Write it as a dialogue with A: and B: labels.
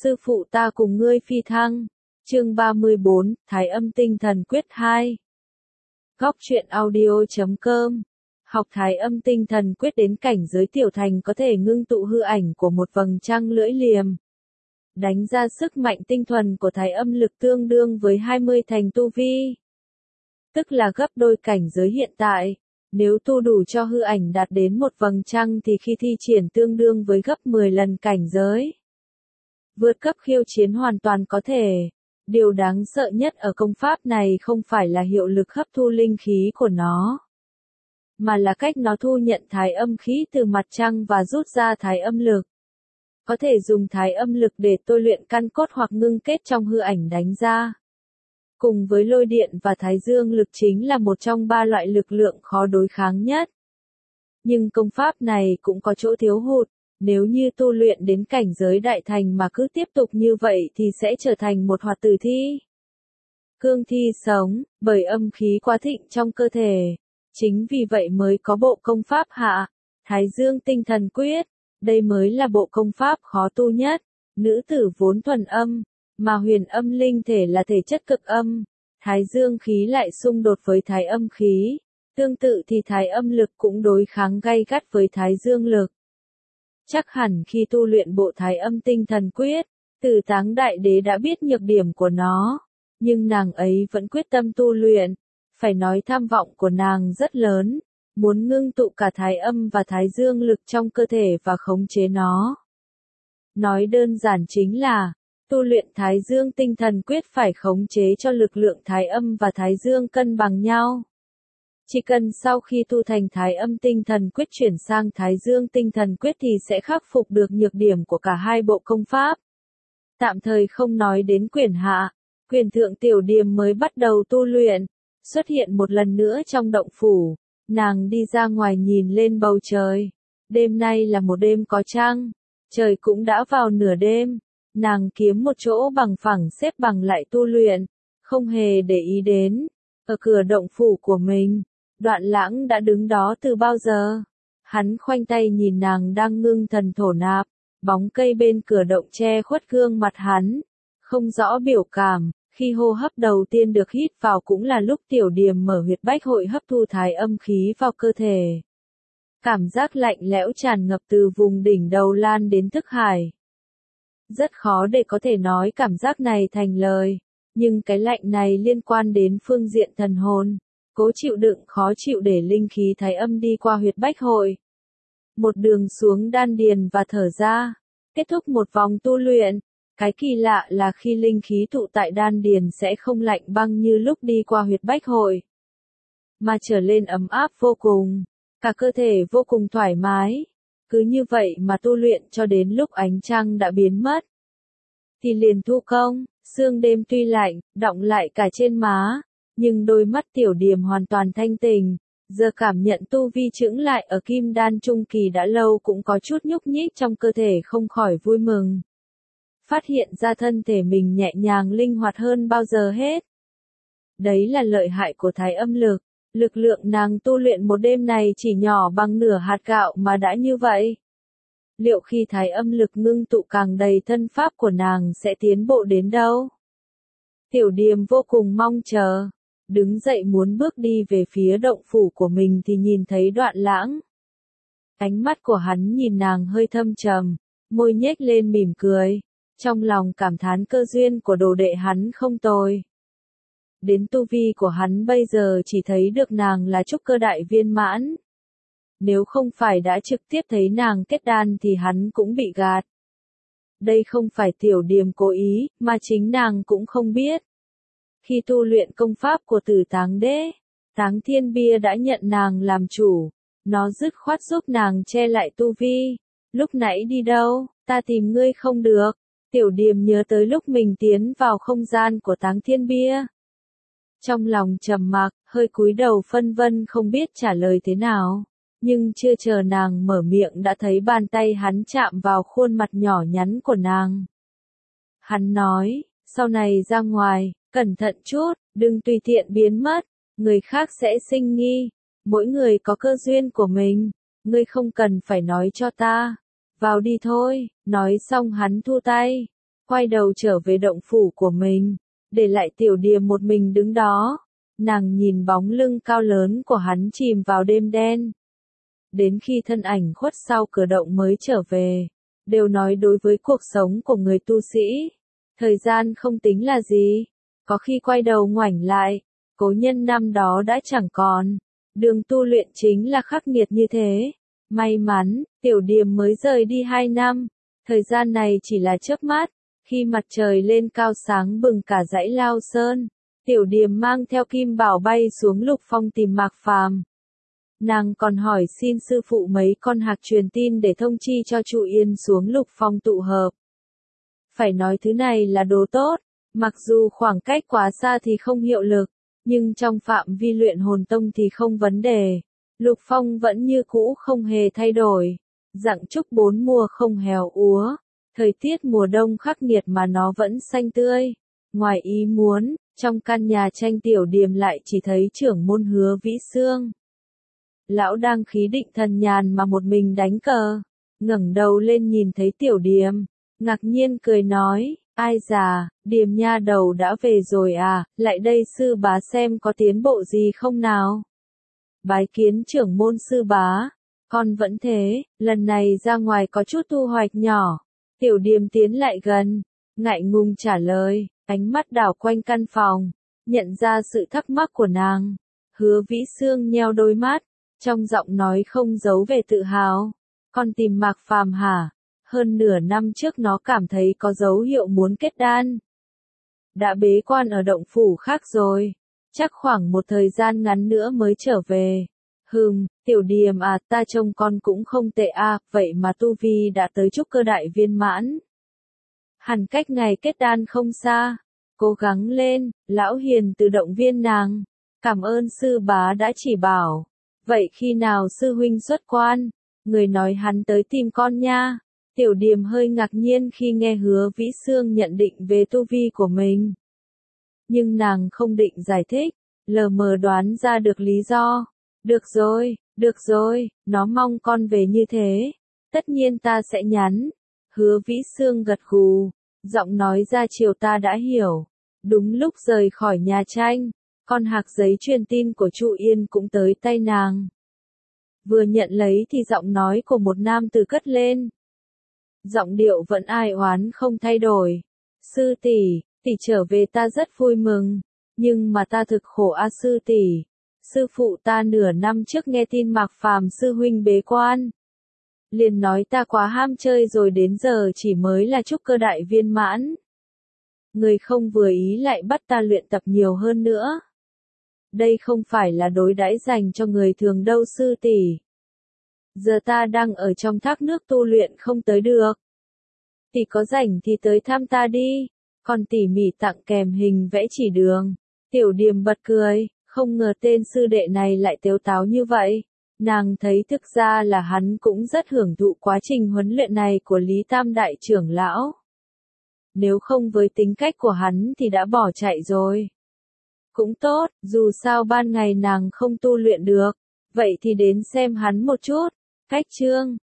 A: Sư phụ ta cùng ngươi phi thăng. Chương 34, Thái âm tinh thần quyết 2. Góc truyện audio.com. Học Thái âm tinh thần quyết đến cảnh giới tiểu thành có thể ngưng tụ hư ảnh của một vầng trăng lưỡi liềm. Đánh ra sức mạnh tinh thuần của thái âm lực tương đương với 20 thành tu vi. Tức là gấp đôi cảnh giới hiện tại. Nếu tu đủ cho hư ảnh đạt đến một vầng trăng thì khi thi triển tương đương với gấp 10 lần cảnh giới. Vượt cấp khiêu chiến hoàn toàn có thể. Điều đáng sợ nhất ở công pháp này không phải là hiệu lực hấp thu linh khí của nó, mà là cách nó thu nhận thái âm khí từ mặt trăng và rút ra thái âm lực. Có thể dùng thái âm lực để tôi luyện căn cốt hoặc ngưng kết trong hư ảnh đánh ra. Cùng với lôi điện và thái dương lực chính là một trong ba loại lực lượng khó đối kháng nhất. Nhưng công pháp này cũng có chỗ thiếu hụt. Nếu như tu luyện đến cảnh giới đại thành mà cứ tiếp tục như vậy thì sẽ trở thành một hoạt tử thi. Cương thi sống, bởi âm khí quá thịnh trong cơ thể. Chính vì vậy mới có bộ công pháp hạ, Thái Dương tinh thần quyết. Đây mới là bộ công pháp khó tu nhất. Nữ tử vốn thuần âm, mà huyền âm linh thể là thể chất cực âm. Thái Dương khí lại xung đột với thái âm khí. Tương tự thì thái âm lực cũng đối kháng gay gắt với thái dương lực. Chắc hẳn khi tu luyện bộ thái âm tinh thần quyết, Tử Táng Đại Đế đã biết nhược điểm của nó, nhưng nàng ấy vẫn quyết tâm tu luyện. Phải nói tham vọng của nàng rất lớn, muốn ngưng tụ cả thái âm và thái dương lực trong cơ thể và khống chế nó. Nói đơn giản chính là, tu luyện thái dương tinh thần quyết phải khống chế cho lực lượng thái âm và thái dương cân bằng nhau. Chỉ cần sau khi tu thành thái âm tinh thần quyết chuyển sang thái dương tinh thần quyết thì sẽ khắc phục được nhược điểm của cả hai bộ công pháp. Tạm thời không nói đến quyển hạ, quyển thượng tiểu điềm mới bắt đầu tu luyện, xuất hiện một lần nữa trong động phủ, nàng đi ra ngoài nhìn lên bầu trời. Đêm nay là một đêm có trăng, trời cũng đã vào nửa đêm, nàng kiếm một chỗ bằng phẳng xếp bằng lại tu luyện, không hề để ý đến. Ở cửa động phủ của mình, Đoạn Lãng đã đứng đó từ bao giờ. Hắn khoanh tay nhìn nàng đang ngưng thần thổ nạp, bóng cây bên cửa động che khuất gương mặt hắn, không rõ biểu cảm. Khi hô hấp đầu tiên được hít vào cũng là lúc tiểu điềm mở huyệt bách hội hấp thu thái âm khí vào cơ thể. Cảm giác lạnh lẽo tràn ngập từ vùng đỉnh đầu lan đến thức hải. Rất khó để có thể nói cảm giác này thành lời, nhưng cái lạnh này liên quan đến phương diện thần hồn. Cố chịu đựng khó chịu để linh khí thái âm đi qua huyệt bách hội. Một đường xuống đan điền và thở ra. Kết thúc một vòng tu luyện. Cái kỳ lạ là khi linh khí tụ tại đan điền sẽ không lạnh băng như lúc đi qua huyệt bách hội, mà trở lên ấm áp vô cùng. Cả cơ thể vô cùng thoải mái. Cứ như vậy mà tu luyện cho đến lúc ánh trăng đã biến mất. Thì liền thu công, sương đêm tuy lạnh, đọng lại cả trên má. Nhưng đôi mắt tiểu điềm hoàn toàn thanh tỉnh, giờ cảm nhận tu vi chững lại ở kim đan trung kỳ đã lâu cũng có chút nhúc nhích trong cơ thể không khỏi vui mừng. Phát hiện ra thân thể mình nhẹ nhàng linh hoạt hơn bao giờ hết. Đấy là lợi hại của thái âm lực, lực lượng nàng tu luyện một đêm này chỉ nhỏ bằng nửa hạt gạo mà đã như vậy. Liệu khi thái âm lực ngưng tụ càng đầy thân pháp của nàng sẽ tiến bộ đến đâu? Tiểu điềm vô cùng mong chờ. Đứng dậy muốn bước đi về phía động phủ của mình thì nhìn thấy Đoạn Lãng. Ánh mắt của hắn nhìn nàng hơi thâm trầm, môi nhếch lên mỉm cười, trong lòng cảm thán cơ duyên của đồ đệ hắn không tồi. Đến tu vi của hắn bây giờ chỉ thấy được nàng là trúc cơ đại viên mãn. Nếu không phải đã trực tiếp thấy nàng kết đan thì hắn cũng bị gạt. Đây không phải tiểu điềm cố ý, mà chính nàng cũng không biết. Khi tu luyện công pháp của Tử Táng Đế, Táng Thiên Bia đã nhận nàng làm chủ, nó dứt khoát giúp nàng che lại tu vi. Lúc nãy đi đâu, ta tìm ngươi không được. Tiểu điềm nhớ tới lúc mình tiến vào không gian của Táng Thiên Bia. Trong lòng trầm mặc, hơi cúi đầu phân vân không biết trả lời thế nào. Nhưng chưa chờ nàng mở miệng đã thấy bàn tay hắn chạm vào khuôn mặt nhỏ nhắn của nàng. Hắn nói, sau này ra ngoài, cẩn thận chút, đừng tùy tiện biến mất, người khác sẽ sinh nghi. Mỗi người có cơ duyên của mình, ngươi không cần phải nói cho ta. Vào đi thôi, nói xong hắn thu tay, quay đầu trở về động phủ của mình, để lại Tiểu Điềm một mình đứng đó. Nàng nhìn bóng lưng cao lớn của hắn chìm vào đêm đen. Đến khi thân ảnh khuất sau cửa động mới trở về, đều nói đối với cuộc sống của người tu sĩ, thời gian không tính là gì, có khi quay đầu ngoảnh lại, cố nhân năm đó đã chẳng còn. Đường tu luyện chính là khắc nghiệt như thế. May mắn, Tiểu Điềm mới rời đi 2 năm, thời gian này chỉ là chớp mắt, khi mặt trời lên cao sáng bừng cả dãy Lao Sơn, Tiểu Điềm mang theo Kim Bảo bay xuống Lục Phong tìm Mạc Phàm. Nàng còn hỏi xin sư phụ mấy con hạc truyền tin để thông chi cho Chu Yên xuống Lục Phong tụ hợp. Phải nói thứ này là đồ tốt, mặc dù khoảng cách quá xa thì không hiệu lực, nhưng trong phạm vi luyện hồn tông thì không vấn đề. Lục Phong vẫn như cũ không hề thay đổi, dặng trúc 4 mùa không héo úa, thời tiết mùa đông khắc nghiệt mà nó vẫn xanh tươi. Ngoài ý muốn, trong căn nhà tranh Tiểu Điềm lại chỉ thấy trưởng môn Hứa Vĩ Xương. Lão đang khí định thần nhàn mà một mình đánh cờ, ngẩng đầu lên nhìn thấy Tiểu Điềm, ngạc nhiên cười nói, ai già, Điềm nha đầu đã về rồi à, lại đây sư bá xem có tiến bộ gì không nào. Bái kiến trưởng môn sư bá, con vẫn thế, lần này ra ngoài có chút thu hoạch nhỏ. Tiểu Điềm tiến lại gần, ngại ngùng trả lời, ánh mắt đảo quanh căn phòng, nhận ra sự thắc mắc của nàng. Hứa Vĩ Xương nheo đôi mắt, trong giọng nói không giấu vẻ tự hào. Con tìm Mạc Phàm hả? Hơn nửa năm trước nó cảm thấy có dấu hiệu muốn kết đan. Đã bế quan ở động phủ khác rồi, chắc khoảng một thời gian ngắn nữa mới trở về. Tiểu Điềm à, ta trông con cũng không tệ à, vậy mà tu vi đã tới trúc cơ đại viên mãn. Hẳn cách ngày kết đan không xa, cố gắng lên, lão hiền tự động viên nàng. Cảm ơn sư bá đã chỉ bảo. Vậy khi nào sư huynh xuất quan? Người nói hắn tới tìm con nha. Tiểu Điềm hơi ngạc nhiên khi nghe Hứa Vĩ Xương nhận định về tu vi của mình. Nhưng nàng không định giải thích, lờ mờ đoán ra được lý do. Được rồi, nó mong con về như thế. Tất nhiên ta sẽ nhắn. Hứa Vĩ Xương gật gù, giọng nói ra chiều ta đã hiểu. Đúng lúc rời khỏi nhà tranh, con hạc giấy truyền tin của Chu Yên cũng tới tay nàng. Vừa nhận lấy thì giọng nói của một nam tử cất lên. Giọng điệu vẫn ai oán không thay đổi. Sư tỷ, tỷ trở về ta rất vui mừng, nhưng mà ta thực khổ a sư tỷ. Sư phụ ta nửa năm trước nghe tin Mạc Phàm sư huynh bế quan, liền nói ta quá ham chơi rồi đến giờ chỉ mới là trúc cơ đại viên mãn. Người không vừa ý lại bắt ta luyện tập nhiều hơn nữa. Đây không phải là đối đãi dành cho người thường đâu sư tỷ. Giờ ta đang ở trong thác nước tu luyện không tới được. Tỷ có rảnh thì tới thăm ta đi, còn tỉ mỉ tặng kèm hình vẽ chỉ đường. Tiểu Điềm bật cười, không ngờ tên sư đệ này lại tếu táo như vậy. Nàng thấy thực ra là hắn cũng rất hưởng thụ quá trình huấn luyện này của Lý Tam đại trưởng lão. Nếu không với tính cách của hắn thì đã bỏ chạy rồi. Cũng tốt, dù sao ban ngày nàng không tu luyện được, vậy thì đến xem hắn một chút. Cách chương